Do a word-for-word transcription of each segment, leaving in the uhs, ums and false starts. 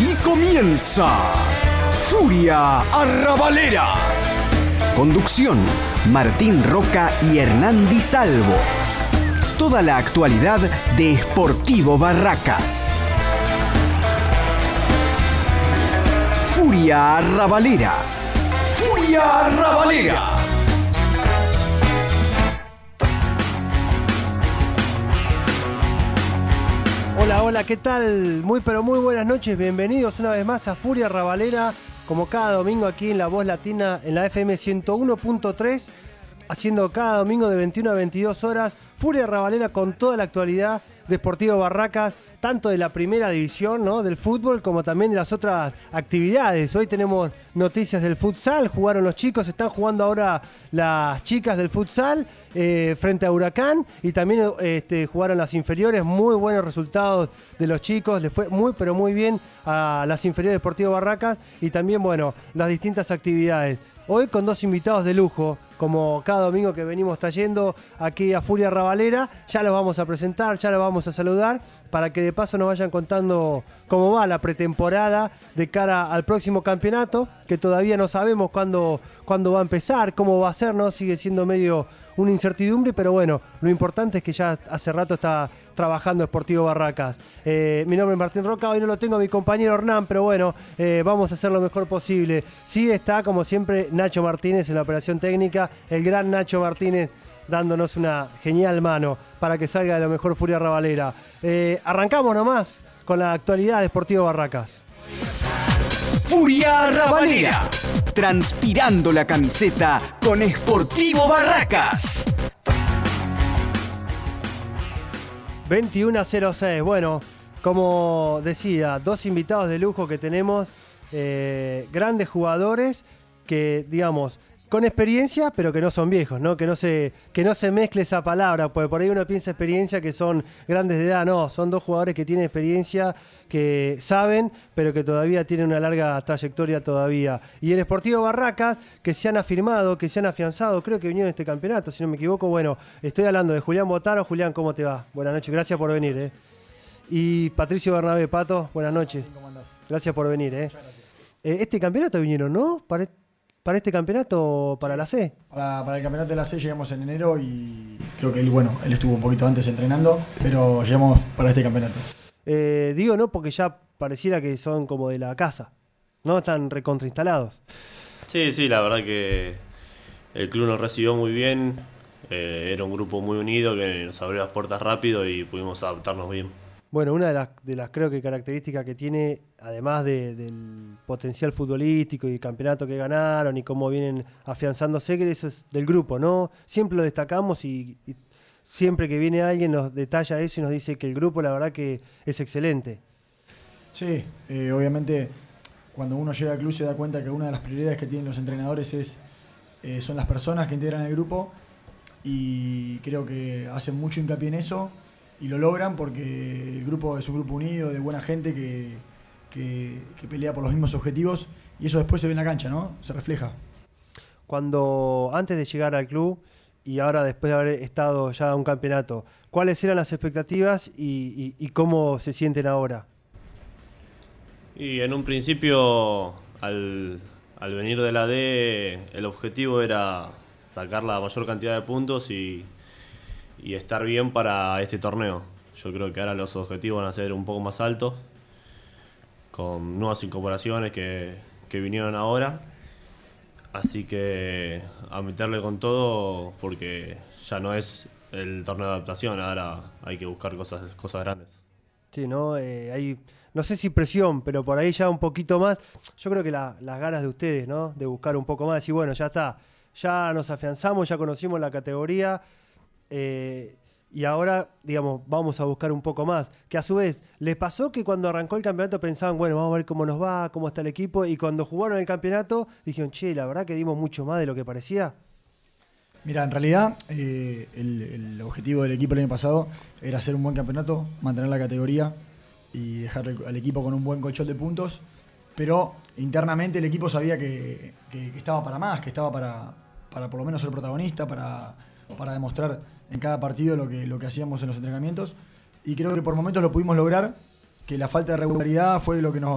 Aquí comienza Furia Arrabalera. Conducción: Martín Roca y Hernán Di Salvo. Toda la actualidad de Sportivo Barracas. Furia Arrabalera. Furia Arrabalera. Hola, hola, ¿qué tal? Muy pero muy buenas noches, bienvenidos una vez más a Furia Arrabalera, como cada domingo aquí en La Voz Latina, en la F M ciento uno punto tres, haciendo cada domingo de veintiuna a veintidós horas, Furia Arrabalera con toda la actualidad de Sportivo Barracas, tanto de la primera división, ¿no?, del fútbol, como también de las otras actividades. Hoy tenemos noticias del futsal, jugaron los chicos, están jugando ahora las chicas del futsal eh, frente a Huracán, y también este, jugaron las inferiores, muy buenos resultados de los chicos, les fue muy pero muy bien a las inferiores de Sportivo Barracas, y también, bueno, las distintas actividades. Hoy con dos invitados de lujo, como cada domingo que venimos trayendo aquí a Furia Arrabalera. Ya los vamos a presentar, ya los vamos a saludar, para que de paso nos vayan contando cómo va la pretemporada de cara al próximo campeonato, que todavía no sabemos cuándo, cuándo va a empezar, cómo va a ser, ¿no? Sigue siendo medio una incertidumbre, pero bueno, lo importante es que ya hace rato está trabajando Sportivo Barracas. Eh, mi nombre es Martín Roca, hoy no lo tengo a mi compañero Hernán, pero bueno, eh, vamos a hacer lo mejor posible. Sí está, como siempre, Nacho Martínez en la operación técnica, el gran Nacho Martínez dándonos una genial mano para que salga de lo mejor Furia Arrabalera. Eh, arrancamos nomás con la actualidad de Sportivo Barracas. Furia Arrabalera, transpirando la camiseta con Sportivo Barracas. veintiuno a cero seis. Bueno, como decía, dos invitados de lujo que tenemos, eh, grandes jugadores que, digamos, con experiencia, pero que no son viejos, ¿no? Que no se, que no se mezcle esa palabra, porque por ahí uno piensa experiencia que son grandes de edad. No, son dos jugadores que tienen experiencia, que saben, pero que todavía tienen una larga trayectoria todavía. Y el Sportivo Barracas, que se han afirmado, que se han afianzado, creo que vinieron en este campeonato, si no me equivoco. Bueno, estoy hablando de Julián Botaro. Julián, ¿cómo te va? Buenas noches, gracias por venir, ¿eh? Y Patricio Bernabé, Pato, buenas noches. ¿Cómo andás? Gracias por venir, ¿eh? Muchas gracias. Eh, este campeonato vinieron, ¿no? Para, para este campeonato, para sí, la C. Para, para el campeonato de la C llegamos en enero y creo que él, bueno, él estuvo un poquito antes entrenando, pero llegamos para este campeonato. Eh, digo, no, porque ya pareciera que son como de la casa, ¿no? Están recontrainstalados. Sí, sí, la verdad que el club nos recibió muy bien. Eh, era un grupo muy unido que nos abrió las puertas rápido y pudimos adaptarnos bien. Bueno, una de las, de las creo que características que tiene, además de, del potencial futbolístico y el campeonato que ganaron y cómo vienen afianzándose, que eso es del grupo, ¿no? Siempre lo destacamos y, y siempre que viene alguien nos detalla eso y nos dice que el grupo, la verdad que es excelente. Sí, eh, obviamente cuando uno llega al club se da cuenta que una de las prioridades que tienen los entrenadores es eh, son las personas que integran el grupo, y creo que hacen mucho hincapié en eso y lo logran porque el grupo es un grupo unido de buena gente que, que, que pelea por los mismos objetivos, y eso después se ve en la cancha, ¿no? Se refleja. Cuando antes de llegar al club y ahora después de haber estado ya en un campeonato, ¿cuáles eran las expectativas y, y, y cómo se sienten ahora? Y en un principio, al, al venir de la D, el objetivo era sacar la mayor cantidad de puntos y, y estar bien para este torneo. Yo creo que ahora los objetivos van a ser un poco más altos, con nuevas incorporaciones que, que vinieron ahora. Así que a meterle con todo, porque ya no es el torneo de adaptación, ahora hay que buscar cosas, cosas grandes. Sí, ¿no? Eh, hay, no sé si presión, pero por ahí ya un poquito más. Yo creo que la, las ganas de ustedes, ¿no? De buscar un poco más, decir, bueno, ya está, ya nos afianzamos, ya conocimos la categoría, eh, y ahora, digamos, vamos a buscar un poco más. Que a su vez, ¿les pasó que cuando arrancó el campeonato pensaban, bueno, vamos a ver cómo nos va, cómo está el equipo, y cuando jugaron el campeonato dijeron, che, la verdad que dimos mucho más de lo que parecía? Mira, en realidad eh, el, el objetivo del equipo el año pasado era hacer un buen campeonato, mantener la categoría y dejar el, al equipo con un buen colchón de puntos, pero internamente el equipo sabía que, que, que estaba para más, que estaba para, para por lo menos ser protagonista, para, para demostrar en cada partido lo que, lo que hacíamos en los entrenamientos, y creo que por momentos lo pudimos lograr, que la falta de regularidad fue lo que nos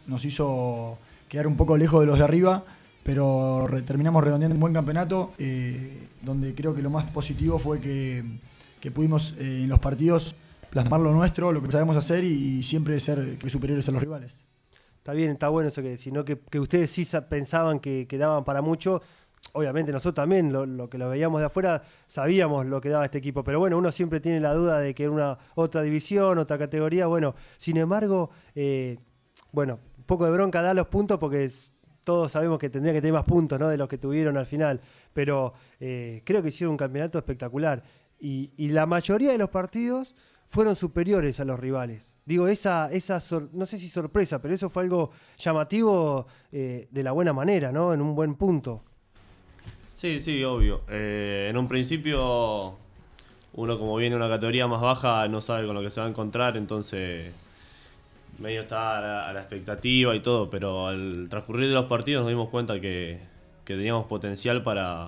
nos hizo quedar un poco lejos de los de arriba, pero re, terminamos redondeando un buen campeonato, eh, donde creo que lo más positivo fue que, que pudimos eh, en los partidos plasmar lo nuestro, lo que sabemos hacer y, y siempre ser que superiores a los rivales. Está bien, está bueno eso que sino que, que ustedes sí pensaban que, que daban para mucho. Obviamente nosotros también, lo, lo que lo veíamos de afuera, sabíamos lo que daba este equipo. Pero bueno, uno siempre tiene la duda de que era una otra división, otra categoría. Bueno, sin embargo, eh, bueno, un poco de bronca da los puntos porque es, todos sabemos que tendría que tener más puntos, ¿no?, de los que tuvieron al final. Pero eh, creo que hicieron un campeonato espectacular. Y, y la mayoría de los partidos fueron superiores a los rivales. Digo, esa, esa sor, no sé si sorpresa, pero eso fue algo llamativo eh, de la buena manera, ¿no? En un buen punto. Sí, sí, obvio. Eh, en un principio, uno como viene de una categoría más baja no sabe con lo que se va a encontrar, entonces medio está a la, a la expectativa y todo, pero al transcurrir de los partidos nos dimos cuenta que, que teníamos potencial para,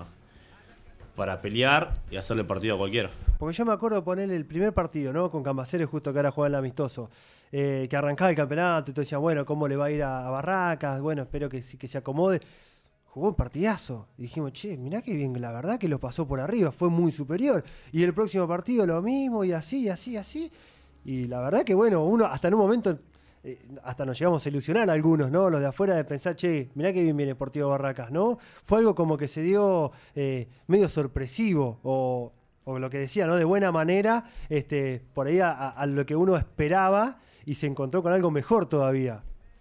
para pelear y hacerle partido a cualquiera. Porque yo me acuerdo de ponerle el primer partido, ¿no?, con Cambaceres, justo que ahora juega el amistoso, eh, que arrancaba el campeonato y tú decías, bueno, ¿cómo le va a ir a, a Barracas? Bueno, espero que, que se acomode. Jugó un partidazo. Y dijimos, che, mirá que bien, la verdad que lo pasó por arriba, fue muy superior. Y el próximo partido lo mismo, y así, así, así. Y la verdad que, bueno, uno hasta en un momento, eh, hasta nos llegamos a ilusionar algunos, ¿no?, los de afuera, de pensar, che, mirá que bien viene Sportivo Barracas, ¿no? Fue algo como que se dio eh, medio sorpresivo, o... o lo que decía, ¿no?, de buena manera, este, por ahí a, a lo que uno esperaba y se encontró con algo mejor todavía.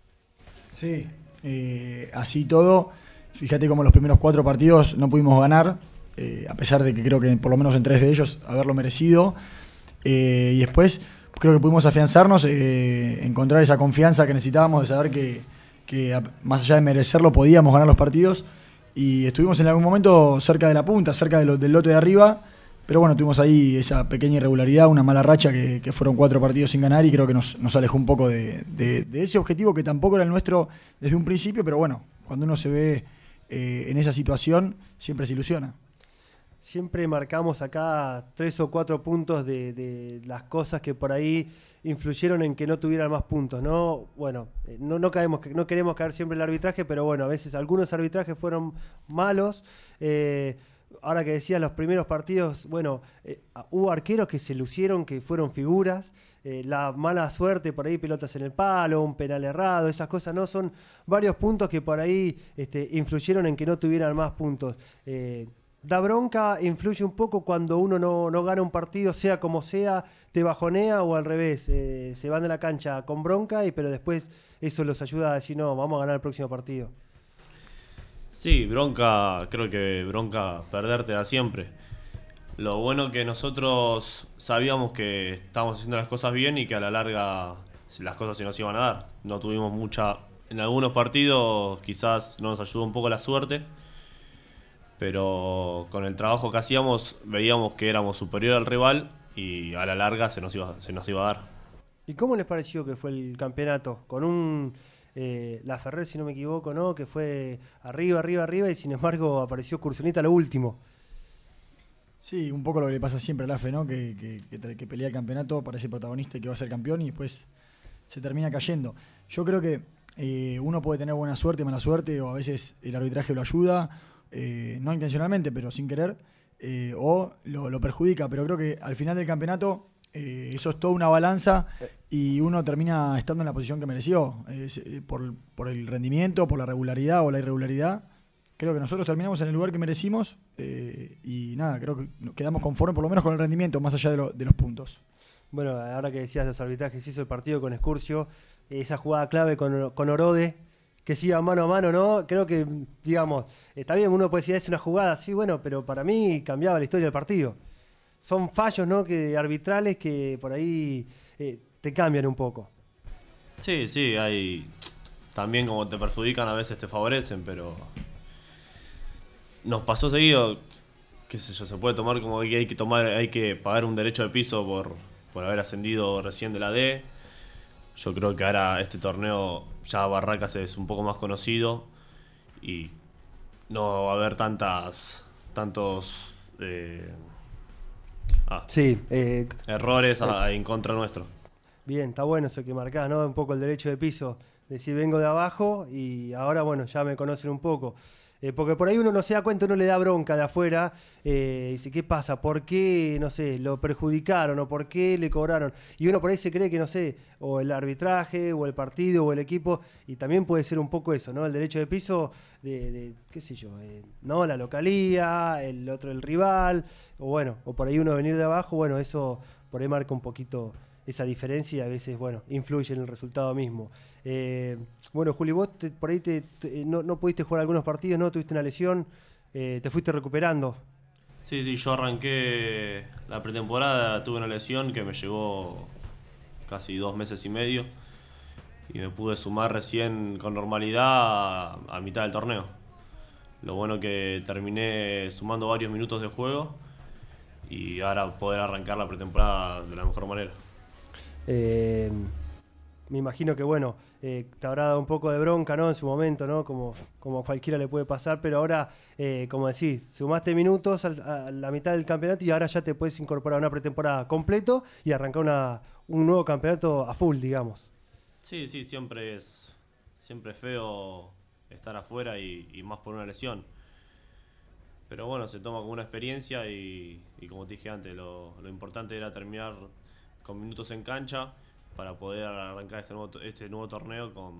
Sí, eh, así todo, fíjate como los primeros cuatro partidos no pudimos ganar, eh, a pesar de que creo que por lo menos en tres de ellos haberlo merecido, eh, y después creo que pudimos afianzarnos, eh, encontrar esa confianza que necesitábamos de saber que, que más allá de merecerlo podíamos ganar los partidos, y estuvimos en algún momento cerca de la punta, cerca de lo, del lote de arriba. Pero bueno, tuvimos ahí esa pequeña irregularidad, una mala racha que, que fueron cuatro partidos sin ganar y creo que nos, nos alejó un poco de, de, de ese objetivo que tampoco era el nuestro desde un principio, pero bueno, cuando uno se ve eh, en esa situación siempre se ilusiona. Siempre marcamos acá tres o cuatro puntos de, de las cosas que por ahí influyeron en que no tuvieran más puntos, ¿no? Bueno, no, no, caemos, no queremos caer siempre en el arbitraje, pero bueno, a veces algunos arbitrajes fueron malos. Eh, Ahora que decías los primeros partidos, bueno, eh, hubo arqueros que se lucieron, que fueron figuras, eh, la mala suerte por ahí, pelotas en el palo, un penal errado, esas cosas, ¿no? Son varios puntos que por ahí este, influyeron en que no tuvieran más puntos. Eh, da bronca, influye un poco cuando uno no, no gana un partido, sea como sea, te bajonea o al revés, eh, se van de la cancha con bronca, y pero después eso los ayuda a decir, no, vamos a ganar el próximo partido. Sí, bronca, creo que bronca perder te da siempre. Lo bueno que nosotros sabíamos que estábamos haciendo las cosas bien y que a la larga las cosas se nos iban a dar. No tuvimos mucha... En algunos partidos quizás no nos ayudó un poco la suerte, pero con el trabajo que hacíamos veíamos que éramos superior al rival y a la larga se nos iba, se nos iba a dar. ¿Y cómo les pareció que fue el campeonato? Con un... Eh, La Ferrer, si no me equivoco, ¿no?, que fue arriba, arriba, arriba, y sin embargo apareció Excursionista lo último. Sí, un poco lo que le pasa siempre al A F E, ¿no?, que, que, que, que pelea el campeonato, parece protagonista y que va a ser campeón y después se termina cayendo. Yo creo que eh, uno puede tener buena suerte, mala suerte, o a veces el arbitraje lo ayuda, eh, no intencionalmente, pero sin querer, eh, o lo, lo perjudica, pero creo que al final del campeonato eh, eso es toda una balanza y uno termina estando en la posición que mereció, eh, por, por el rendimiento, por la regularidad o la irregularidad. Creo que nosotros terminamos en el lugar que merecimos eh, y nada, creo que nos quedamos conformes por lo menos con el rendimiento, más allá de, lo, de los puntos. Bueno, ahora que decías los arbitrajes, hizo el partido con Excursio, esa jugada clave con, con Orode, que se iba mano a mano, ¿no? Creo que, digamos, está bien, uno puede decir, es una jugada, sí, bueno, pero para mí cambiaba la historia del partido. Son fallos, ¿no?, que arbitrales que por ahí eh, te cambian un poco. Sí, sí, hay... También como te perjudican, a veces te favorecen, pero... Nos pasó seguido, qué sé yo, se puede tomar como que hay que tomar, hay que pagar un derecho de piso por, por haber ascendido recién de la D. Yo creo que ahora este torneo ya Barracas es un poco más conocido y no va a haber tantas tantos eh, ah, sí, eh, errores a, en contra nuestro. Bien, está bueno eso que marcás, ¿no? Un poco el derecho de piso. decir vengo de abajo y ahora, bueno, ya me conocen un poco. Eh, porque por ahí uno no se da cuenta, uno le da bronca de afuera, eh, dice, ¿qué pasa? ¿Por qué, no sé, lo perjudicaron o por qué le cobraron? Y uno por ahí se cree que, no sé, o el arbitraje, o el partido, o el equipo, y también puede ser un poco eso, ¿no? El derecho de piso de, de qué sé yo, eh, ¿no? La localía, el otro el rival, o bueno, o por ahí uno venir de abajo, bueno, eso por ahí marca un poquito esa diferencia y a veces, bueno, influye en el resultado mismo. Eh, bueno, Juli, vos te, por ahí te, te, no, no pudiste jugar algunos partidos, ¿no? Tuviste una lesión, eh, te fuiste recuperando. Sí, sí, yo arranqué la pretemporada, tuve una lesión que me llevó casi dos meses y medio y me pude sumar recién con normalidad a, a mitad del torneo. Lo bueno que terminé sumando varios minutos de juego y ahora poder arrancar la pretemporada de la mejor manera. Eh, me imagino que, bueno, eh, te habrá dado un poco de bronca, ¿no? En su momento, ¿no? Como, como a cualquiera le puede pasar, pero ahora, eh, como decís, sumaste minutos al, a la mitad del campeonato y ahora ya te puedes incorporar a una pretemporada completo y arrancar una, un nuevo campeonato a full, digamos. Sí, sí, siempre es, siempre es feo estar afuera y, y más por una lesión. Pero bueno, se toma como una experiencia y, y como te dije antes, lo, lo importante era terminar con minutos en cancha para poder arrancar este nuevo, este nuevo torneo con,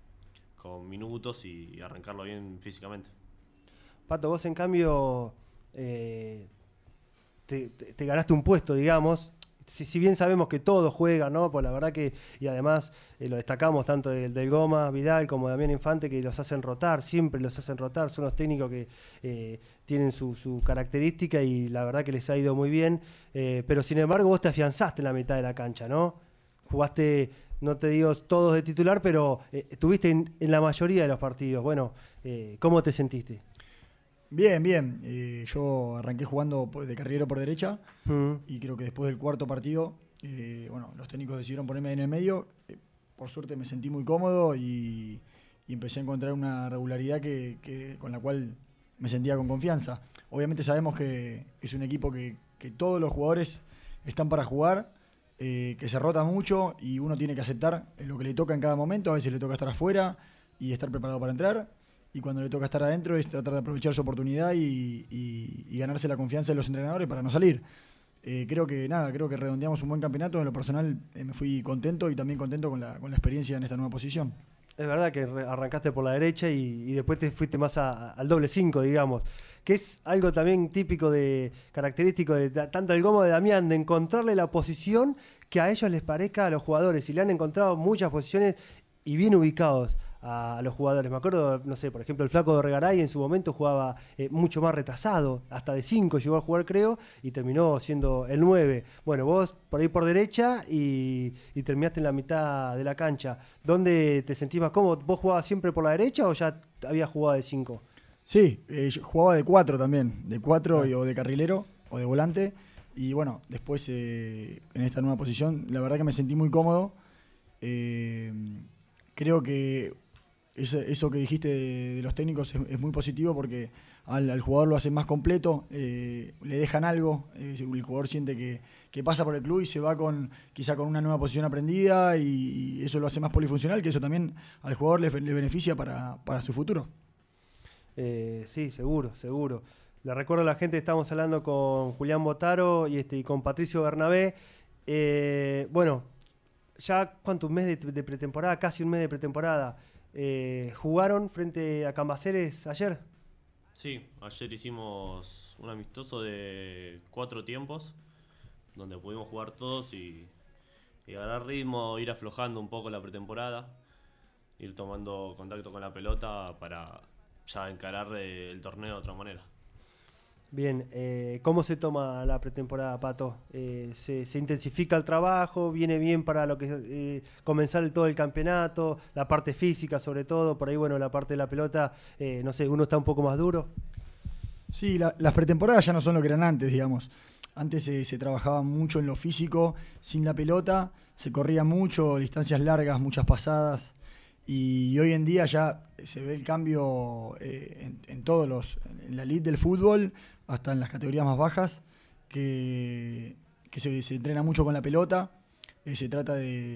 con minutos y, y arrancarlo bien físicamente. Pato, vos en cambio eh, te, te, te ganaste un puesto, digamos. Si, si bien sabemos que todos juegan, ¿no? Pues la verdad que, y además eh, lo destacamos tanto del, del Goma, Vidal, como Damián Infante, que los hacen rotar, siempre los hacen rotar, son los técnicos que eh, tienen su, su característica y la verdad que les ha ido muy bien, eh, pero sin embargo vos te afianzaste en la mitad de la cancha, ¿no? Jugaste, no te digo todos de titular, pero eh, estuviste en, en la mayoría de los partidos. Bueno, eh, ¿cómo te sentiste? Bien, bien. Eh, yo arranqué jugando de carrilero por derecha Mm. y creo que después del cuarto partido, eh, bueno, los técnicos decidieron ponerme en el medio. Eh, por suerte me sentí muy cómodo y, y empecé a encontrar una regularidad que, que, con la cual me sentía con confianza. Obviamente sabemos que es un equipo que, que todos los jugadores están para jugar, eh, que se rota mucho y uno tiene que aceptar lo que le toca en cada momento. A veces le toca estar afuera y estar preparado para entrar. Y cuando le toca estar adentro es tratar de aprovechar su oportunidad y, y, y ganarse la confianza de los entrenadores para no salir. Eh, creo que nada, creo que redondeamos un buen campeonato. En lo personal eh, me fui contento y también contento con la, con la experiencia en esta nueva posición. Es verdad que arrancaste por la derecha y, y después te fuiste más a, a, al doble cinco, digamos. Que es algo también típico, de característico de, de tanto del Goma como de Damián, de encontrarle la posición que a ellos les parezca a los jugadores. Y le han encontrado muchas posiciones y bien ubicados a, a los jugadores. Me acuerdo, no sé, por ejemplo, el Flaco de Regaray en su momento jugaba eh, mucho más retrasado, hasta de cinco llegó a jugar, creo, y terminó siendo el nueve. Bueno, vos por ahí por derecha y, y terminaste en la mitad de la cancha. ¿Dónde te sentís más cómodo? ¿Vos jugabas siempre por la derecha o ya habías jugado de cinco? Sí, eh, yo jugaba de cuatro también, de cuatro ah. o de carrilero o de volante. Y bueno, después eh, en esta nueva posición, la verdad que me sentí muy cómodo. Eh, creo que eso, eso que dijiste de, de los técnicos es, es muy positivo porque al, al jugador lo hacen más completo, eh, le dejan algo, eh, el jugador siente que, que pasa por el club y se va con quizá con una nueva posición aprendida y, y eso lo hace más polifuncional, que eso también al jugador le, le beneficia para, para su futuro. Eh, sí, seguro, seguro. Le recuerdo a la gente que estamos hablando con Julián Botaro y, este, y con Patricio Bernabé. Eh, bueno, ya cuánto, un mes de, de pretemporada, casi un mes de pretemporada. Eh, ¿Jugaron frente a Cambaceres ayer? Sí, ayer hicimos un amistoso de cuatro tiempos, donde pudimos jugar todos y, y agarrar ritmo, ir aflojando un poco la pretemporada, ir tomando contacto con la pelota para ya encarar el torneo de otra manera. Bien, eh, ¿cómo se toma la pretemporada, Pato? Eh, ¿se, ¿Se intensifica el trabajo? ¿Viene bien para lo que eh, comenzar el, todo el campeonato? La parte física sobre todo, por ahí bueno, la parte de la pelota, eh, no sé, ¿uno está un poco más duro? Sí, la, las pretemporadas ya no son lo que eran antes, digamos. Antes se, se trabajaba mucho en lo físico, sin la pelota, se corría mucho, distancias largas, muchas pasadas. Y hoy en día ya se ve el cambio eh, en, en todos los, en la elite del fútbol, hasta en las categorías más bajas, que, que se, se entrena mucho con la pelota, eh, se trata de,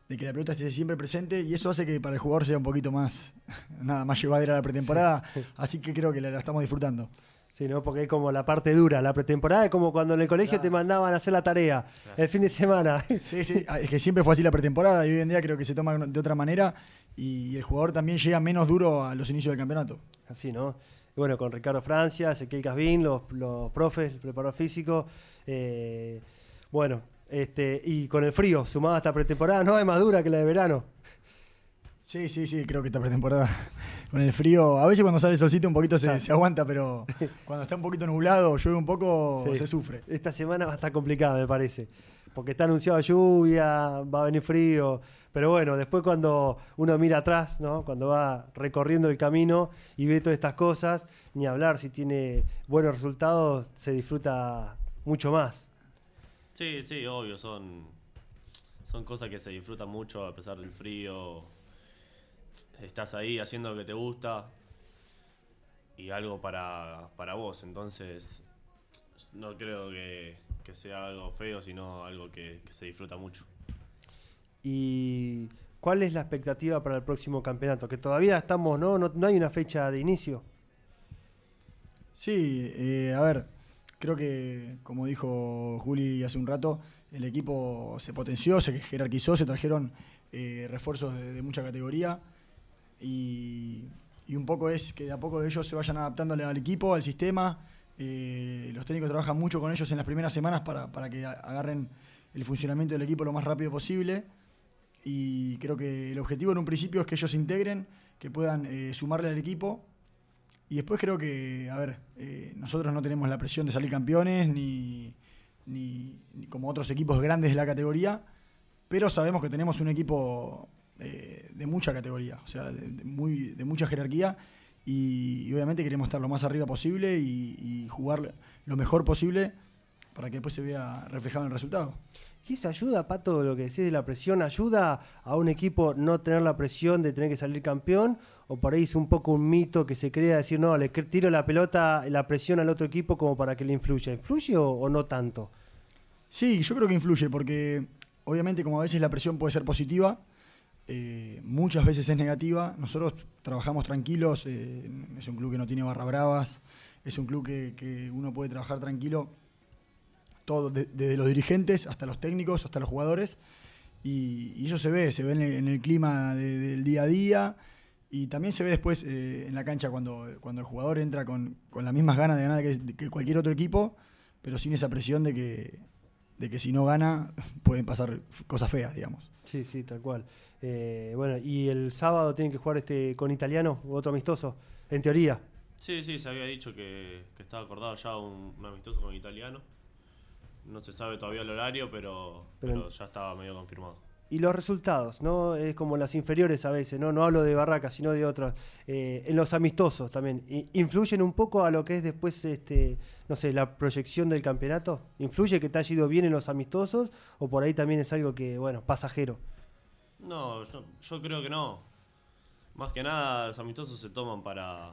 de que la pelota esté siempre presente y eso hace que para el jugador sea un poquito más, nada, más llevadera la pretemporada, sí. Así que creo que la, la estamos disfrutando. Sí, ¿no? Porque es como la parte dura, la pretemporada es como cuando en el colegio claro. te mandaban a hacer la tarea, claro. el fin de semana. Sí, sí, es que siempre fue así la pretemporada y hoy en día creo que se toma de otra manera y el jugador también llega menos duro a los inicios del campeonato. Así, ¿no? Y bueno, con Ricardo Francia, Ezequiel Casbín, los, los profes, el preparador físico, eh, bueno... Este, y con el frío, sumado a esta pretemporada, no es más dura que la de verano. Sí, sí, sí, creo que esta pretemporada con el frío, a veces cuando sale el solcito un poquito se, se aguanta, pero cuando está un poquito nublado, llueve un poco, sí. se sufre. Esta semana va a estar complicada, me parece, porque está anunciado lluvia, va a venir frío, pero bueno, después cuando uno mira atrás, ¿no? Cuando va recorriendo el camino y ve todas estas cosas, ni hablar, si tiene buenos resultados, se disfruta mucho más. Sí, sí, obvio, son, son cosas que se disfrutan mucho a pesar del frío. Estás ahí haciendo lo que te gusta y algo para, para vos, entonces no creo que, que sea algo feo, sino algo que, que se disfruta mucho. ¿Y cuál es la expectativa para el próximo campeonato? Que todavía estamos, ¿no? No, no hay una fecha de inicio. Sí, eh, a ver... Creo que, como dijo Juli hace un rato, el equipo se potenció, se jerarquizó, se trajeron eh, refuerzos de, de mucha categoría y, y un poco es que de a poco ellos se vayan adaptando al equipo, al sistema. Eh, los técnicos trabajan mucho con ellos en las primeras semanas para, para que agarren el funcionamiento del equipo lo más rápido posible y creo que el objetivo en un principio es que ellos se integren, que puedan eh, sumarle al equipo. Y después creo que, a ver, eh, nosotros no tenemos la presión de salir campeones, ni, ni, ni como otros equipos grandes de la categoría, pero sabemos que tenemos un equipo eh, de mucha categoría, o sea, de, de, muy, de mucha jerarquía, y, y obviamente queremos estar lo más arriba posible y, y jugar lo mejor posible para que después se vea reflejado en el resultado. ¿Y eso ayuda, Pato, lo que decís de la presión? ¿Ayuda a un equipo no tener la presión de tener que salir campeón? ¿O por ahí es un poco un mito que se crea decir, no, le tiro la pelota, la presión al otro equipo como para que le influya? ¿Influye o, o no tanto? Sí, yo creo que influye porque obviamente como a veces la presión puede ser positiva, eh, muchas veces es negativa. Nosotros trabajamos tranquilos, eh, es un club que no tiene barra bravas, es un club que, que uno puede trabajar tranquilo. Todo, de, desde los dirigentes hasta los técnicos, hasta los jugadores, y, y eso se ve, se ve en el, en el clima de, del día a día, y también se ve después eh, en la cancha cuando, cuando el jugador entra con, con las mismas ganas de ganar que, que cualquier otro equipo, pero sin esa presión de que, de que si no gana pueden pasar cosas feas, digamos. Sí, sí, tal cual. Eh, bueno, y el sábado tienen que jugar este con Italiano, otro amistoso, en teoría. Sí, sí, se había dicho que, que estaba acordado ya un, un amistoso con Italiano. No se sabe todavía el horario, pero, pero, pero ya estaba medio confirmado. Y los resultados, ¿no? Es como las inferiores a veces, ¿no? No hablo de Barracas, sino de otras. Eh, en los amistosos también. ¿Influyen un poco a lo que es después, este, no sé, la proyección del campeonato? ¿Influye que te haya ido bien en los amistosos? ¿O por ahí también es algo que, bueno, pasajero? No, yo, yo creo que no. Más que nada, los amistosos se toman para,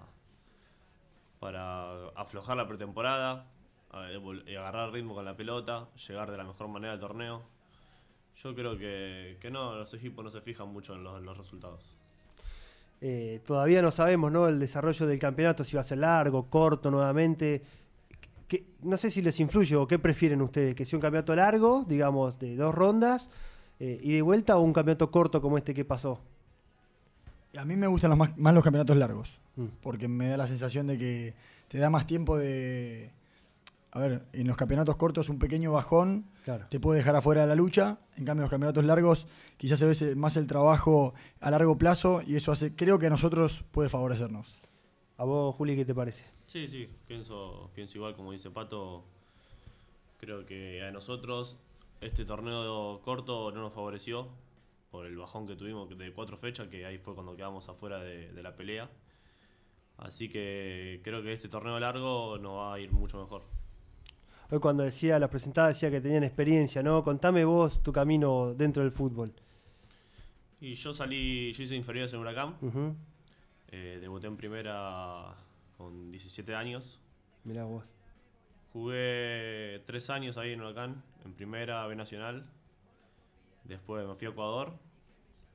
para aflojar la pretemporada, y agarrar ritmo con la pelota, llegar de la mejor manera al torneo. Yo creo que, que no, los equipos no se fijan mucho en los, en los resultados. Eh, todavía no sabemos, ¿no? El desarrollo del campeonato, si va a ser largo, corto nuevamente. Que, no sé si les influye o qué prefieren ustedes, que sea un campeonato largo, digamos, de dos rondas, eh, y de vuelta, o un campeonato corto como este que pasó. A mí me gustan los más, más los campeonatos largos, mm. porque me da la sensación de que te da más tiempo de... A ver, en los campeonatos cortos un pequeño bajón claro. te puede dejar afuera de la lucha. En cambio, en los campeonatos largos quizás se ve más el trabajo a largo plazo y eso hace, creo que a nosotros puede favorecernos. ¿A vos, Juli, qué te parece? Sí, sí, pienso, pienso igual como dice Pato. Creo que a nosotros este torneo corto no nos favoreció por el bajón que tuvimos de cuatro fechas, que ahí fue cuando quedamos afuera de, de la pelea. Así que creo que este torneo largo nos va a ir mucho mejor. Hoy cuando decía, la presentada decía que tenían experiencia, ¿no? Contame vos tu camino dentro del fútbol. Y yo salí, yo hice inferiores en Huracán. Uh-huh. Eh, debuté en primera con diecisiete años. Mirá vos. Jugué tres años ahí en Huracán, en primera B Nacional. Después me fui a Ecuador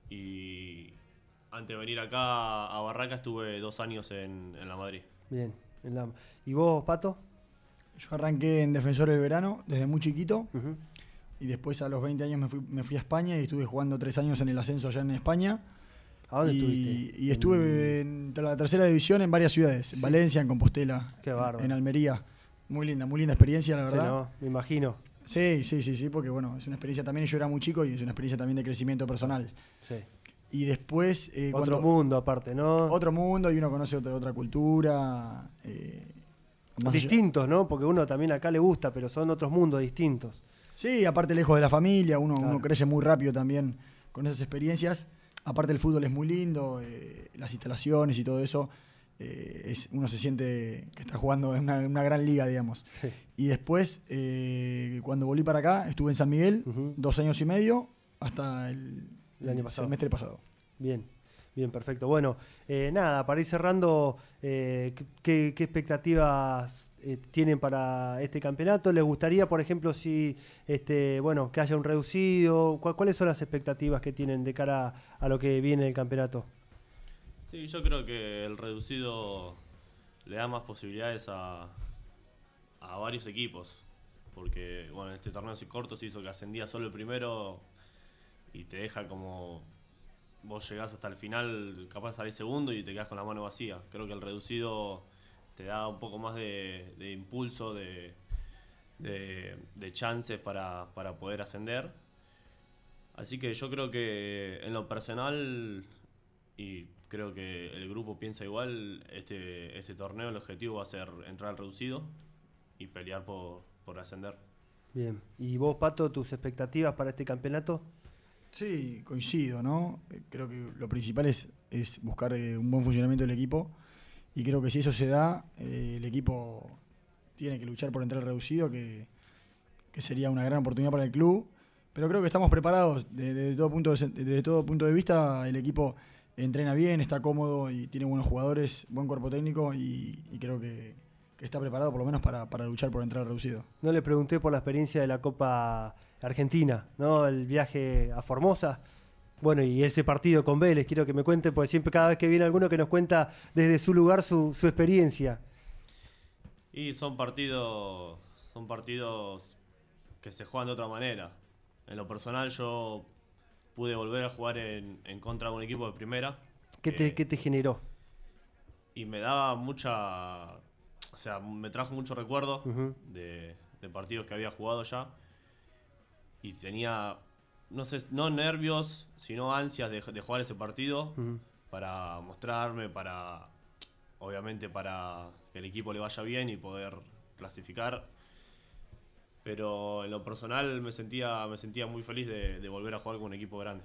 y antes de venir acá a Barraca estuve dos años en, en la Madrid. Bien. En la... ¿Y vos, Pato? Yo arranqué en Defensor del Verano desde muy chiquito. Uh-huh. Y después a los veinte años me fui, me fui a España y estuve jugando tres años en el ascenso allá en España. ¿A dónde y, estuviste? Y estuve en la tercera división en varias ciudades. Sí. En Valencia, en Compostela, Qué bárbaro. En Almería. Muy linda, muy linda experiencia, la verdad. Sí, ¿no? Me imagino. Sí, sí, sí, sí, porque bueno, es una experiencia también, yo era muy chico y es una experiencia también de crecimiento personal. Sí. Y después... Eh, otro cuando, mundo aparte, ¿no? Otro mundo y uno conoce otra, otra cultura. Eh, distintos, allá. ¿No? Porque uno también acá le gusta, pero son otros mundos distintos. Sí, aparte lejos de la familia, uno, claro. uno crece muy rápido también con esas experiencias. Aparte el fútbol es muy lindo, eh, las instalaciones y todo eso, eh, es, uno se siente que está jugando en una, una gran liga, digamos. Sí. Y después, eh, cuando volví para acá, estuve en San Miguel, uh-huh. dos años y medio, hasta el, el, año el pasado. semestre pasado. Bien. Bien, perfecto. Bueno, eh, nada, para ir cerrando, eh, ¿qué, qué expectativas eh, tienen para este campeonato? ¿Les gustaría, por ejemplo, si este, bueno, que haya un reducido? ¿Cu- ¿Cuáles son las expectativas que tienen de cara a lo que viene el campeonato? Sí, yo creo que el reducido le da más posibilidades a, a varios equipos. Porque, bueno, este torneo así corto se hizo que ascendía solo el primero y te deja como... Vos llegás hasta el final, capaz de salir segundo y te quedás con la mano vacía. Creo que el reducido te da un poco más de, de impulso, de, de, de chances para, para poder ascender. Así que yo creo que en lo personal, y creo que el grupo piensa igual, este, este torneo el objetivo va a ser entrar al reducido y pelear por, por ascender. Bien. ¿Y vos, Pato, tus expectativas para este campeonato? Sí, coincido, ¿no? Creo que lo principal es, es buscar eh, un buen funcionamiento del equipo y creo que si eso se da, eh, el equipo tiene que luchar por entrar al reducido, que, que sería una gran oportunidad para el club, pero creo que estamos preparados desde de todo, punto de, de todo punto de vista. El equipo entrena bien, está cómodo y tiene buenos jugadores, buen cuerpo técnico y, y creo que, que está preparado por lo menos para, para luchar por entrar al reducido. No le pregunté por la experiencia de la Copa Argentina, ¿no? El viaje a Formosa, bueno, y ese partido con Vélez, quiero que me cuenten, porque siempre cada vez que viene alguno que nos cuenta desde su lugar su, su experiencia. Y son partidos, son partidos que se juegan de otra manera. En lo personal yo pude volver a jugar en, en contra de un equipo de primera. ¿Qué te, eh, ¿qué te generó? Y me daba mucha, o sea, me trajo mucho recuerdo uh-huh. de, de partidos que había jugado ya. Y tenía, no sé, no nervios, sino ansias de, de jugar ese partido uh-huh. para mostrarme, para, obviamente, para que el equipo le vaya bien y poder clasificar. Pero en lo personal me sentía, me sentía muy feliz de, de volver a jugar con un equipo grande.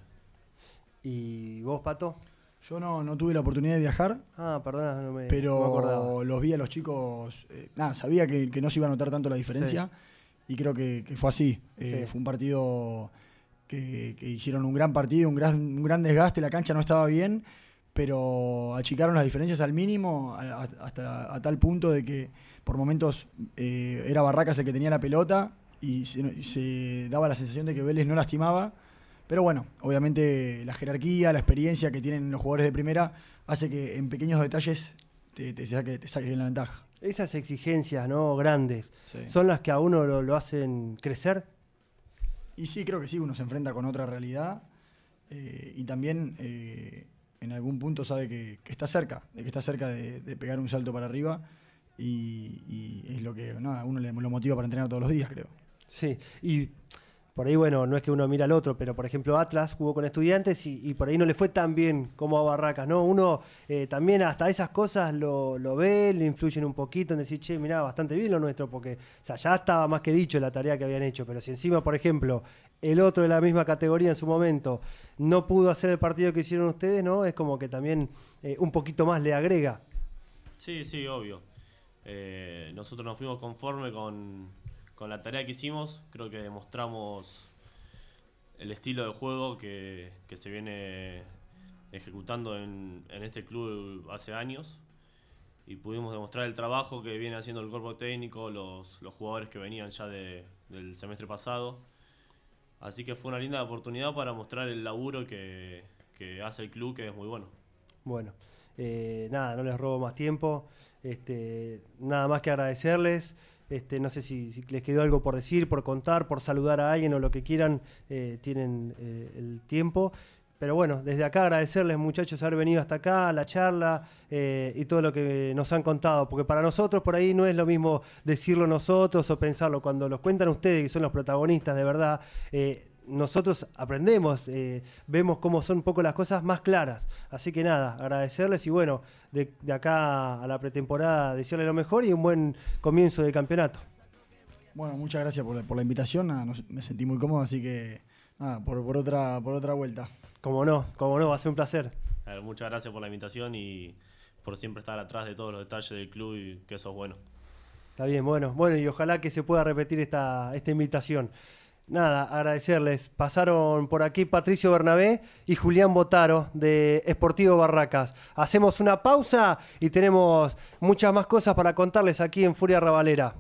¿Y vos, Pato? Yo no, no tuve la oportunidad de viajar. Ah, perdona, no me, pero no me acordaba. Los vi a los chicos, eh, nada, sabía que, que no se iba a notar tanto la diferencia. Sí. Y creo que, que fue así. Eh, sí. Fue un partido que, que hicieron un gran partido, un gran, un gran desgaste. La cancha no estaba bien, pero achicaron las diferencias al mínimo, a, a, hasta a tal punto de que por momentos eh, era Barracas el que tenía la pelota y se, y se daba la sensación de que Vélez no lastimaba. Pero bueno, obviamente la jerarquía, la experiencia que tienen los jugadores de primera hace que en pequeños detalles te, te, saque, te saques bien la ventaja. Esas exigencias, ¿no?, grandes, sí. ¿son las que a uno lo, lo hacen crecer? Y sí, creo que sí, uno se enfrenta con otra realidad eh, y también eh, en algún punto sabe que, que está cerca, de que está cerca de, de pegar un salto para arriba y, y es lo que nada, a uno le, lo motiva para entrenar todos los días, creo. Sí, y por ahí, bueno, no es que uno mira al otro, pero por ejemplo Atlas jugó con Estudiantes y, y por ahí no le fue tan bien como a Barracas, ¿no? Uno eh, también hasta esas cosas lo, lo ve, le influyen un poquito en decir, che, mirá, bastante bien lo nuestro, porque o sea, ya estaba más que dicho la tarea que habían hecho, pero si encima, por ejemplo, el otro de la misma categoría en su momento no pudo hacer el partido que hicieron ustedes, ¿no? Es como que también eh, un poquito más le agrega. Sí, sí, obvio. Eh, nosotros nos fuimos conforme con... Con la tarea que hicimos, creo que demostramos el estilo de juego que, que se viene ejecutando en, en este club hace años y pudimos demostrar el trabajo que viene haciendo el cuerpo técnico, los, los jugadores que venían ya de, del semestre pasado. Así que fue una linda oportunidad para mostrar el laburo que, que hace el club, que es muy bueno. Bueno, eh, nada, no les robo más tiempo. Este, nada más que agradecerles. Este, no sé si, si les quedó algo por decir, por contar, por saludar a alguien o lo que quieran, eh, tienen eh, el tiempo. Pero bueno, desde acá agradecerles, muchachos, haber venido hasta acá, la charla eh, y todo lo que nos han contado, porque para nosotros por ahí no es lo mismo decirlo nosotros o pensarlo. Cuando los cuentan ustedes, que son los protagonistas de verdad, eh, nosotros aprendemos, eh, vemos cómo son un poco las cosas más claras. Así que nada, agradecerles y bueno, de, de acá a la pretemporada desearles lo mejor y un buen comienzo de campeonato. Bueno, muchas gracias por, por la invitación, nada, no, me sentí muy cómodo, así que nada, por, por, otra, por otra vuelta. Como no, como no, va a ser un placer. A ver, muchas gracias por la invitación y por siempre estar atrás de todos los detalles del club y que eso es bueno. Está bien, bueno, bueno, y ojalá que se pueda repetir esta, esta invitación. Nada, agradecerles. Pasaron por aquí Patricio Bernabé y Julián Botaro de Sportivo Barracas. Hacemos una pausa y tenemos muchas más cosas para contarles aquí en Furia Rabalera.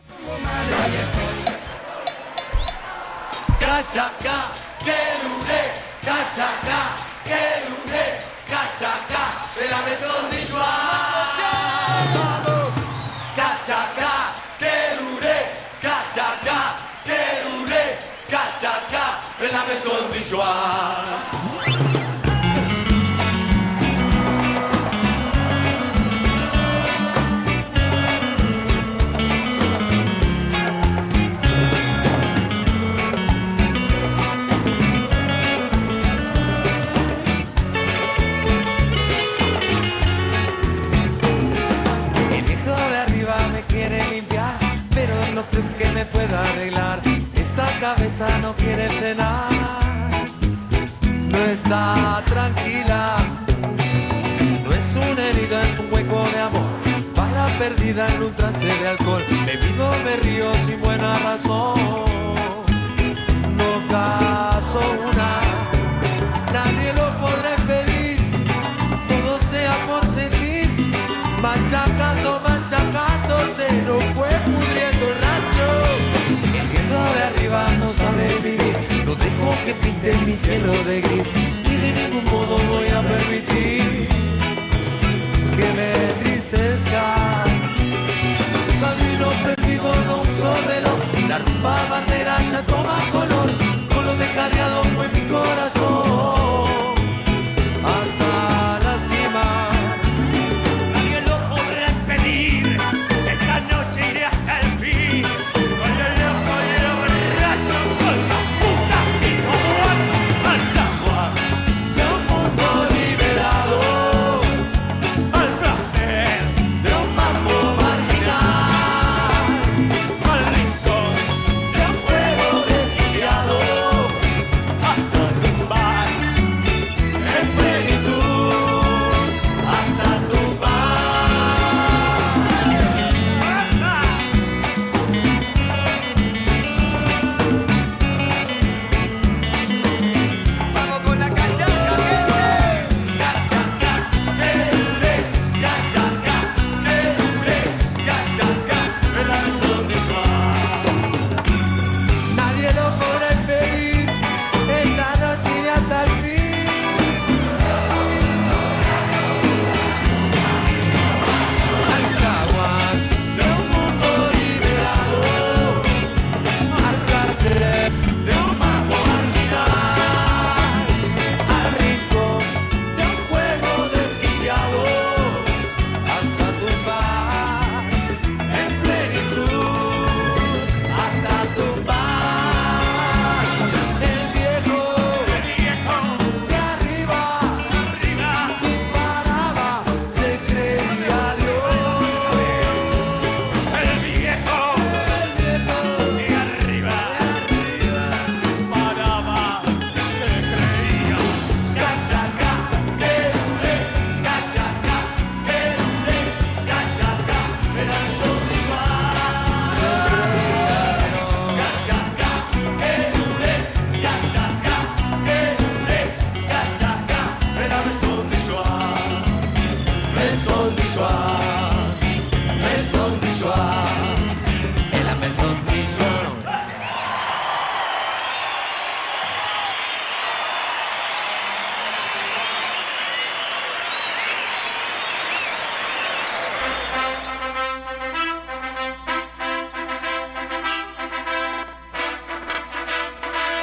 Cachaca, querure, cachaca, querure, cachaca, de la maison de Joie. Vamos, cachaca, querure, cachaca, querure, cachaca, de la maison de Joie. No creo que me pueda arreglar. Esta cabeza no quiere frenar, no está tranquila. No es una herida, es un hueco de amor, bala perdida en un trance de alcohol. Bebido me río sin buena razón. No caso una, nadie lo podrá impedir. Todo sea por sentir. Machacando, machacando, se nos fue pudriendo el rancho. El viejo de arriba no sabe vivir, no dejo que pinte mi cielo de gris, y de ningún modo voy a permitir que me entristezca. Camino perdido, no uso reloj, la rumba bandera ya toma color, con lo descarriado fue mi corazón hasta la cima. Esta noche iré hasta el fin, con lo loco y lo borracho, con la puta y vamos al San Juan. De un mundo liberado, Al placer, de un mambo marginal, al rincón, de un